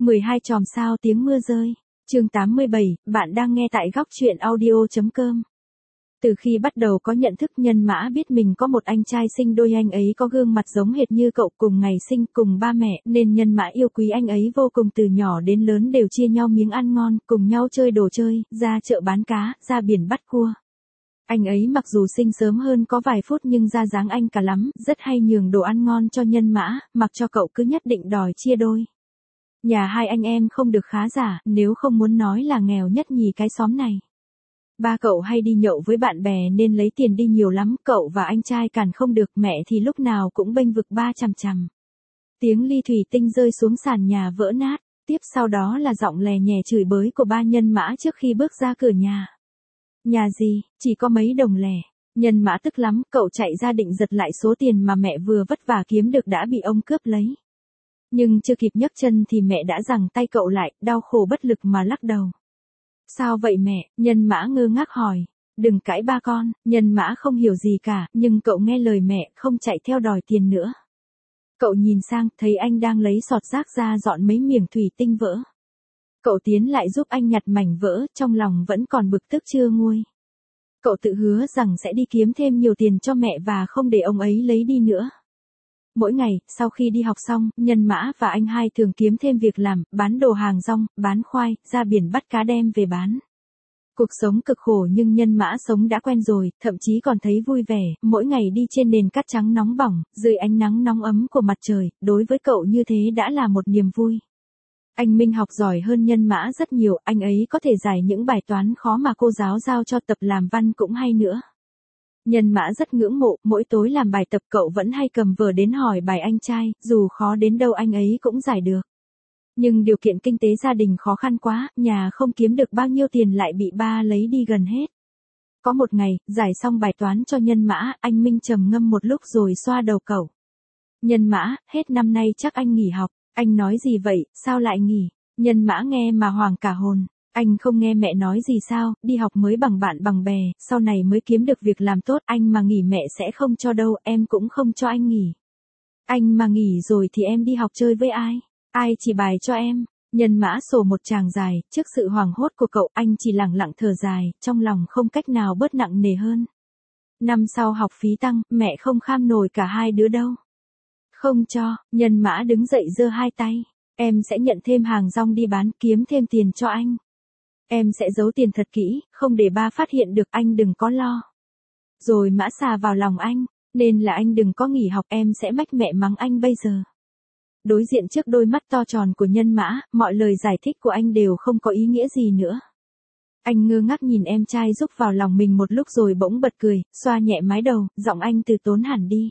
12 chòm sao tiếng mưa rơi. Chương 87, bạn đang nghe tại góc truyện audio.com. Từ khi bắt đầu có nhận thức, Nhân Mã biết mình có một anh trai sinh đôi, anh ấy có gương mặt giống hệt như cậu, cùng ngày sinh, cùng ba mẹ, nên Nhân Mã yêu quý anh ấy vô cùng. Từ nhỏ đến lớn đều chia nhau miếng ăn ngon, cùng nhau chơi đồ chơi, ra chợ bán cá, ra biển bắt cua. Anh ấy mặc dù sinh sớm hơn có vài phút nhưng ra dáng anh cả lắm, rất hay nhường đồ ăn ngon cho Nhân Mã, mặc cho cậu cứ nhất định đòi chia đôi. Nhà hai anh em không được khá giả, nếu không muốn nói là nghèo nhất nhì cái xóm này. Ba cậu hay đi nhậu với bạn bè nên lấy tiền đi nhiều lắm, cậu và anh trai cản không được, mẹ thì lúc nào cũng bênh vực ba chằm chằm. Tiếng ly thủy tinh rơi xuống sàn nhà vỡ nát, tiếp sau đó là giọng lè nhè chửi bới của ba Nhân Mã trước khi bước ra cửa nhà. Nhà gì, chỉ có mấy đồng lẻ. Nhân Mã tức lắm, cậu chạy ra định giật lại số tiền mà mẹ vừa vất vả kiếm được đã bị ông cướp lấy. Nhưng chưa kịp nhấc chân thì mẹ đã giằng tay cậu lại, đau khổ bất lực mà lắc đầu. Sao vậy mẹ? Nhân Mã ngơ ngác hỏi. Đừng cãi ba con. Nhân Mã không hiểu gì cả, nhưng cậu nghe lời mẹ, không chạy theo đòi tiền nữa. Cậu nhìn sang, thấy anh đang lấy sọt rác ra dọn mấy miếng thủy tinh vỡ. Cậu tiến lại giúp anh nhặt mảnh vỡ, trong lòng vẫn còn bực tức chưa nguôi. Cậu tự hứa rằng sẽ đi kiếm thêm nhiều tiền cho mẹ và không để ông ấy lấy đi nữa. Mỗi ngày, sau khi đi học xong, Nhân Mã và anh hai thường kiếm thêm việc làm, bán đồ hàng rong, bán khoai, ra biển bắt cá đem về bán. Cuộc sống cực khổ nhưng Nhân Mã sống đã quen rồi, thậm chí còn thấy vui vẻ, mỗi ngày đi trên nền cát trắng nóng bỏng, dưới ánh nắng nóng ấm của mặt trời, đối với cậu như thế đã là một niềm vui. Anh Minh học giỏi hơn Nhân Mã rất nhiều, anh ấy có thể giải những bài toán khó mà cô giáo giao cho, tập làm văn cũng hay nữa. Nhân Mã rất ngưỡng mộ, mỗi tối làm bài tập cậu vẫn hay cầm vở đến hỏi bài anh trai, dù khó đến đâu anh ấy cũng giải được. Nhưng điều kiện kinh tế gia đình khó khăn quá, nhà không kiếm được bao nhiêu tiền lại bị ba lấy đi gần hết. Có một ngày, giải xong bài toán cho Nhân Mã, anh Minh trầm ngâm một lúc rồi xoa đầu cậu. Nhân Mã, hết năm nay chắc anh nghỉ học. Anh nói gì vậy, sao lại nghỉ? Nhân Mã nghe mà hoảng cả hồn. Anh không nghe mẹ nói gì sao, đi học mới bằng bạn bằng bè, sau này mới kiếm được việc làm tốt, anh mà nghỉ mẹ sẽ không cho đâu, em cũng không cho anh nghỉ. Anh mà nghỉ rồi thì em đi học chơi với ai? Ai chỉ bài cho em? Nhân Mã sổ một tràng dài, trước sự hoảng hốt của cậu anh chỉ lẳng lặng thở dài, trong lòng không cách nào bớt nặng nề hơn. Năm sau học phí tăng, mẹ không kham nổi cả hai đứa đâu. Không cho. Nhân Mã đứng dậy giơ hai tay. Em sẽ nhận thêm hàng rong đi bán, kiếm thêm tiền cho anh. Em sẽ giấu tiền thật kỹ, không để ba phát hiện được, anh đừng có lo. Rồi Mã xà vào lòng anh, nên là anh đừng có nghỉ học, em sẽ mách mẹ mắng anh bây giờ. Đối diện trước đôi mắt to tròn của Nhân Mã, mọi lời giải thích của anh đều không có ý nghĩa gì nữa. Anh ngơ ngác nhìn em trai rúc vào lòng mình một lúc rồi bỗng bật cười, xoa nhẹ mái đầu, giọng anh từ tốn hẳn đi.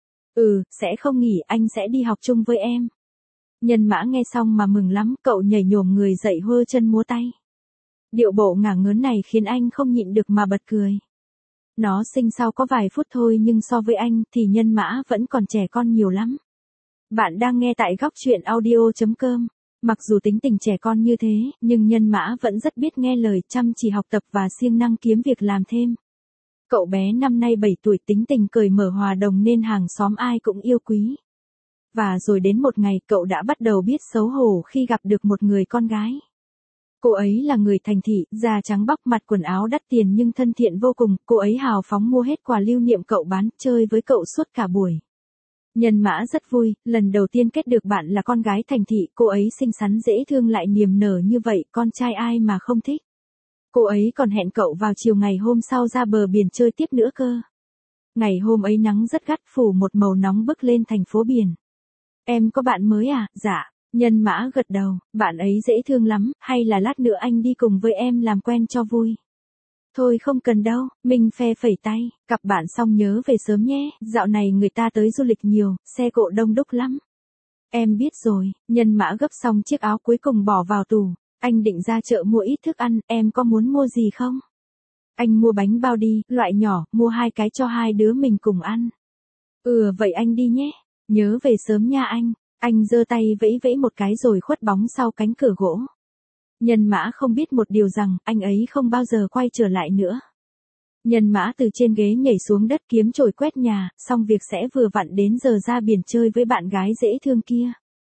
Sẽ không nghỉ, anh sẽ đi học chung với em. Nhân Mã nghe xong mà mừng lắm, cậu nhảy nhổm người dậy hơ chân múa tay. Điệu bộ ngả ngớn này khiến anh không nhịn được mà bật cười. Nó sinh sau có vài phút thôi nhưng so với anh thì Nhân Mã vẫn còn trẻ con nhiều lắm. Bạn đang nghe tại góc truyện audio.com. Mặc dù tính tình trẻ con như thế, nhưng Nhân Mã vẫn rất biết nghe lời, chăm chỉ học tập và siêng năng kiếm việc làm thêm. Cậu bé năm nay 7 tuổi, tính tình cởi mở hòa đồng nên hàng xóm ai cũng yêu quý. Và rồi đến một ngày cậu đã bắt đầu biết xấu hổ khi gặp được một người con gái. Cô ấy là người thành thị, da trắng bóc, mặt quần áo đắt tiền nhưng thân thiện vô cùng, cô ấy hào phóng mua hết quà lưu niệm cậu bán, chơi với cậu suốt cả buổi. Nhân Mã rất vui, lần đầu tiên kết được bạn là con gái thành thị, cô ấy xinh xắn dễ thương lại niềm nở như vậy, con trai ai mà không thích. Cô ấy còn hẹn cậu vào chiều ngày hôm sau ra bờ biển chơi tiếp nữa cơ. Ngày hôm ấy nắng rất gắt, phủ một màu nóng bức lên thành phố biển. Em có bạn mới à? Dạ. Nhân Mã gật đầu, bạn ấy dễ thương lắm, hay là lát nữa anh đi cùng với em làm quen cho vui. Thôi không cần đâu, Minh phe phẩy tay, cặp bạn xong nhớ về sớm nhé, dạo này người ta tới du lịch nhiều, xe cộ đông đúc lắm. Em biết rồi. Nhân Mã gấp xong chiếc áo cuối cùng bỏ vào tủ, anh định ra chợ mua ít thức ăn, em có muốn mua gì không? Anh mua bánh bao đi, loại nhỏ, mua 2 cái cho hai đứa mình cùng ăn. Vậy anh đi nhé, nhớ về sớm nha anh. Anh giơ tay vẫy vẫy một cái rồi khuất bóng sau cánh cửa gỗ. Nhân Mã không biết một điều rằng, anh ấy không bao giờ quay trở lại nữa. Nhân Mã từ trên ghế nhảy xuống đất kiếm chổi quét nhà, xong việc sẽ vừa vặn đến giờ ra biển chơi với bạn gái dễ thương kia.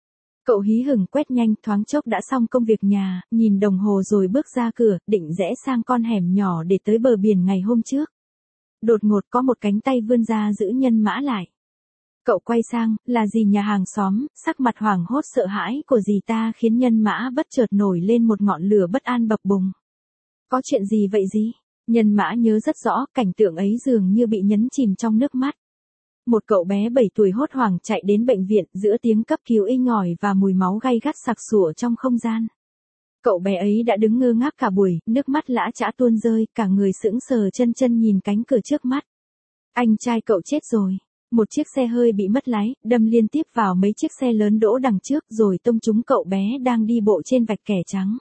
Cậu hí hửng quét nhanh thoáng chốc đã xong công việc nhà, nhìn đồng hồ rồi bước ra cửa, định rẽ sang con hẻm nhỏ để tới bờ biển ngày hôm trước. Đột ngột có một cánh tay vươn ra giữ Nhân Mã lại. Cậu quay sang, là dì nhà hàng xóm, sắc mặt hoảng hốt sợ hãi của dì ta khiến Nhân Mã bất chợt nổi lên một ngọn lửa bất an bập bùng. Có chuyện gì vậy dì? Nhân Mã nhớ rất rõ, cảnh tượng ấy dường như bị nhấn chìm trong nước mắt. Một cậu bé 7 tuổi hốt hoảng chạy đến bệnh viện giữa tiếng cấp cứu inh ỏi và mùi máu gay gắt sặc sụa trong không gian. Cậu bé ấy đã đứng ngơ ngác cả buổi, nước mắt lã chã tuôn rơi, cả người sững sờ chân chân nhìn cánh cửa trước mắt. Anh trai cậu chết rồi. Một chiếc xe hơi bị mất lái, đâm liên tiếp vào mấy chiếc xe lớn đỗ đằng trước rồi tông trúng cậu bé đang đi bộ trên vạch kẻ trắng.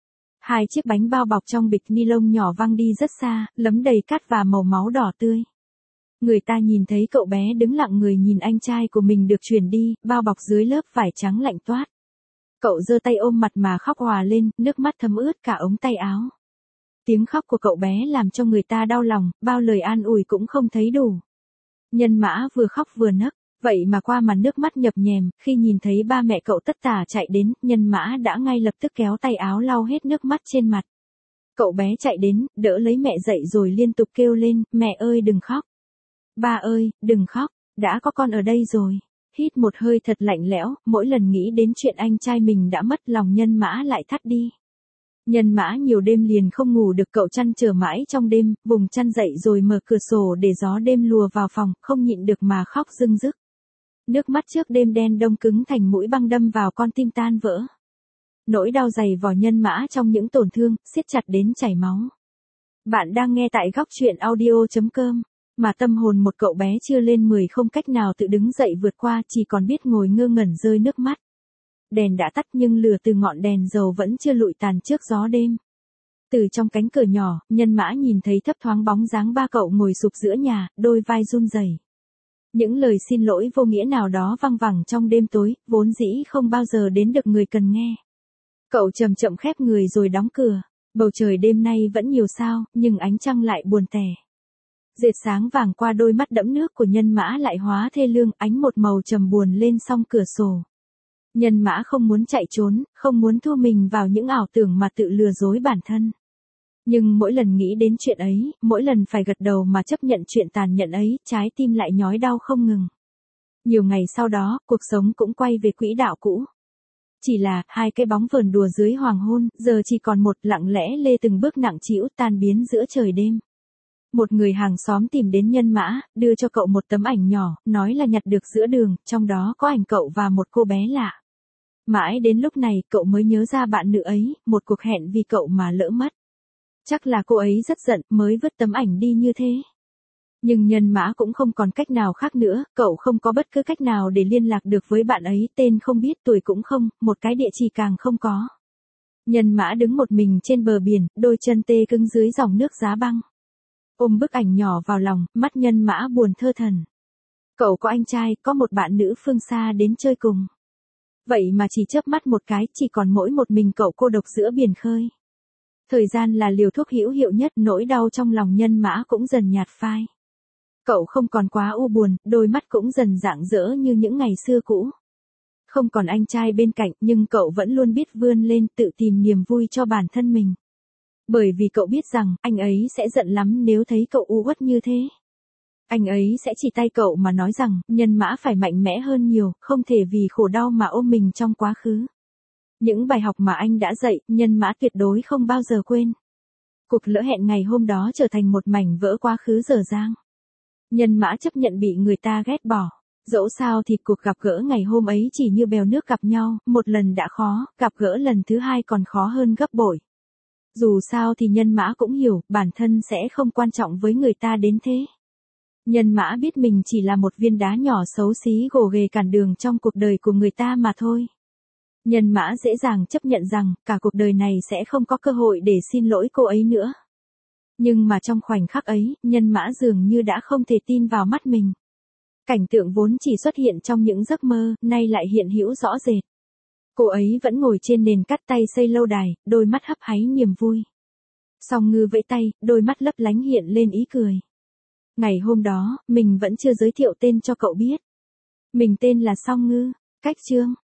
2 chiếc bánh bao bọc trong bịch ni lông nhỏ văng đi rất xa, lấm đầy cát và màu máu đỏ tươi. Người ta nhìn thấy cậu bé đứng lặng người nhìn anh trai của mình được chuyển đi, bao bọc dưới lớp vải trắng lạnh toát. Cậu giơ tay ôm mặt mà khóc òa lên, nước mắt thấm ướt cả ống tay áo. Tiếng khóc của cậu bé làm cho người ta đau lòng, bao lời an ủi cũng không thấy đủ. Nhân Mã vừa khóc vừa nấc, vậy mà qua màn nước mắt nhập nhèm, khi nhìn thấy ba mẹ cậu tất tả chạy đến, Nhân Mã đã ngay lập tức kéo tay áo lau hết nước mắt trên mặt. Cậu bé chạy đến, đỡ lấy mẹ dậy rồi liên tục kêu lên, mẹ ơi đừng khóc. Ba ơi, đừng khóc, đã có con ở đây rồi. Hít một hơi thật lạnh lẽo, mỗi lần nghĩ đến chuyện anh trai mình đã mất lòng Nhân Mã lại thắt đi. Nhân Mã nhiều đêm liền không ngủ được, cậu chăn trở mãi trong đêm, vùng chăn dậy rồi mở cửa sổ để gió đêm lùa vào phòng, không nhịn được mà khóc rưng rức. Nước mắt trước đêm đen đông cứng thành mũi băng đâm vào con tim tan vỡ. Nỗi đau dày vò Nhân Mã trong những tổn thương, siết chặt đến chảy máu. Bạn đang nghe tại góc chuyện audio.com. Mà tâm hồn một cậu bé chưa lên 10 không cách nào tự đứng dậy vượt qua, chỉ còn biết ngồi ngơ ngẩn rơi nước mắt. Đèn đã tắt nhưng lửa từ ngọn đèn dầu vẫn chưa lụi tàn trước gió đêm. Từ trong cánh cửa nhỏ, Nhân Mã nhìn thấy thấp thoáng bóng dáng ba cậu ngồi sụp giữa nhà, đôi vai run rẩy. Những lời xin lỗi vô nghĩa nào đó văng vẳng trong đêm tối, vốn dĩ không bao giờ đến được người cần nghe. Cậu chậm chậm khép người rồi đóng cửa. Bầu trời đêm nay vẫn nhiều sao, nhưng ánh trăng lại buồn tẻ. Dệt sáng vàng qua đôi mắt đẫm nước của Nhân Mã lại hóa thê lương, ánh một màu trầm buồn lên song cửa sổ. Nhân Mã không muốn chạy trốn, không muốn thu mình vào những ảo tưởng mà tự lừa dối bản thân. Nhưng mỗi lần nghĩ đến chuyện ấy, mỗi lần phải gật đầu mà chấp nhận chuyện tàn nhẫn ấy, trái tim lại nhói đau không ngừng. Nhiều ngày sau đó, cuộc sống cũng quay về quỹ đạo cũ. Chỉ là, 2 cái bóng vờn đùa dưới hoàng hôn, giờ chỉ còn một, lặng lẽ lê từng bước nặng trĩu tan biến giữa trời đêm. Một người hàng xóm tìm đến Nhân Mã, đưa cho cậu một tấm ảnh nhỏ, nói là nhặt được giữa đường, trong đó có ảnh cậu và một cô bé lạ. Mãi đến lúc này, cậu mới nhớ ra bạn nữ ấy, một cuộc hẹn vì cậu mà lỡ mất. Chắc là cô ấy rất giận, mới vứt tấm ảnh đi như thế. Nhưng Nhân Mã cũng không còn cách nào khác nữa, cậu không có bất cứ cách nào để liên lạc được với bạn ấy, tên không biết, tuổi cũng không, một cái địa chỉ càng không có. Nhân Mã đứng một mình trên bờ biển, đôi chân tê cứng dưới dòng nước giá băng. Ôm bức ảnh nhỏ vào lòng, mắt Nhân Mã buồn thơ thẩn. Cậu có anh trai, có một bạn nữ phương xa đến chơi cùng. Vậy mà chỉ chớp mắt một cái, chỉ còn mỗi một mình cậu cô độc giữa biển khơi. Thời gian là liều thuốc hữu hiệu nhất, nỗi đau trong lòng Nhân Mã cũng dần nhạt phai. Cậu không còn quá u buồn, đôi mắt cũng dần rạng rỡ như những ngày xưa cũ. Không còn anh trai bên cạnh, nhưng cậu vẫn luôn biết vươn lên tự tìm niềm vui cho bản thân mình. Bởi vì cậu biết rằng, anh ấy sẽ giận lắm nếu thấy cậu u uất như thế. Anh ấy sẽ chỉ tay cậu mà nói rằng, Nhân Mã phải mạnh mẽ hơn nhiều, không thể vì khổ đau mà ôm mình trong quá khứ. Những bài học mà anh đã dạy, Nhân Mã tuyệt đối không bao giờ quên. Cuộc lỡ hẹn ngày hôm đó trở thành một mảnh vỡ quá khứ dở dang. Nhân Mã chấp nhận bị người ta ghét bỏ. Dẫu sao thì cuộc gặp gỡ ngày hôm ấy chỉ như bèo nước gặp nhau, một lần đã khó, gặp gỡ lần thứ 2 còn khó hơn gấp bội. Dù sao thì Nhân Mã cũng hiểu, bản thân sẽ không quan trọng với người ta đến thế. Nhân Mã biết mình chỉ là một viên đá nhỏ xấu xí gồ ghề cản đường trong cuộc đời của người ta mà thôi. Nhân Mã dễ dàng chấp nhận rằng, cả cuộc đời này sẽ không có cơ hội để xin lỗi cô ấy nữa. Nhưng mà trong khoảnh khắc ấy, Nhân Mã dường như đã không thể tin vào mắt mình. Cảnh tượng vốn chỉ xuất hiện trong những giấc mơ, nay lại hiện hữu rõ rệt. Cô ấy vẫn ngồi trên nền cát tay xây lâu đài, đôi mắt hấp háy niềm vui. Song Ngư vẫy tay, đôi mắt lấp lánh hiện lên ý cười. Ngày hôm đó, mình vẫn chưa giới thiệu tên cho cậu biết. Mình tên là Song Ngư. Cách chương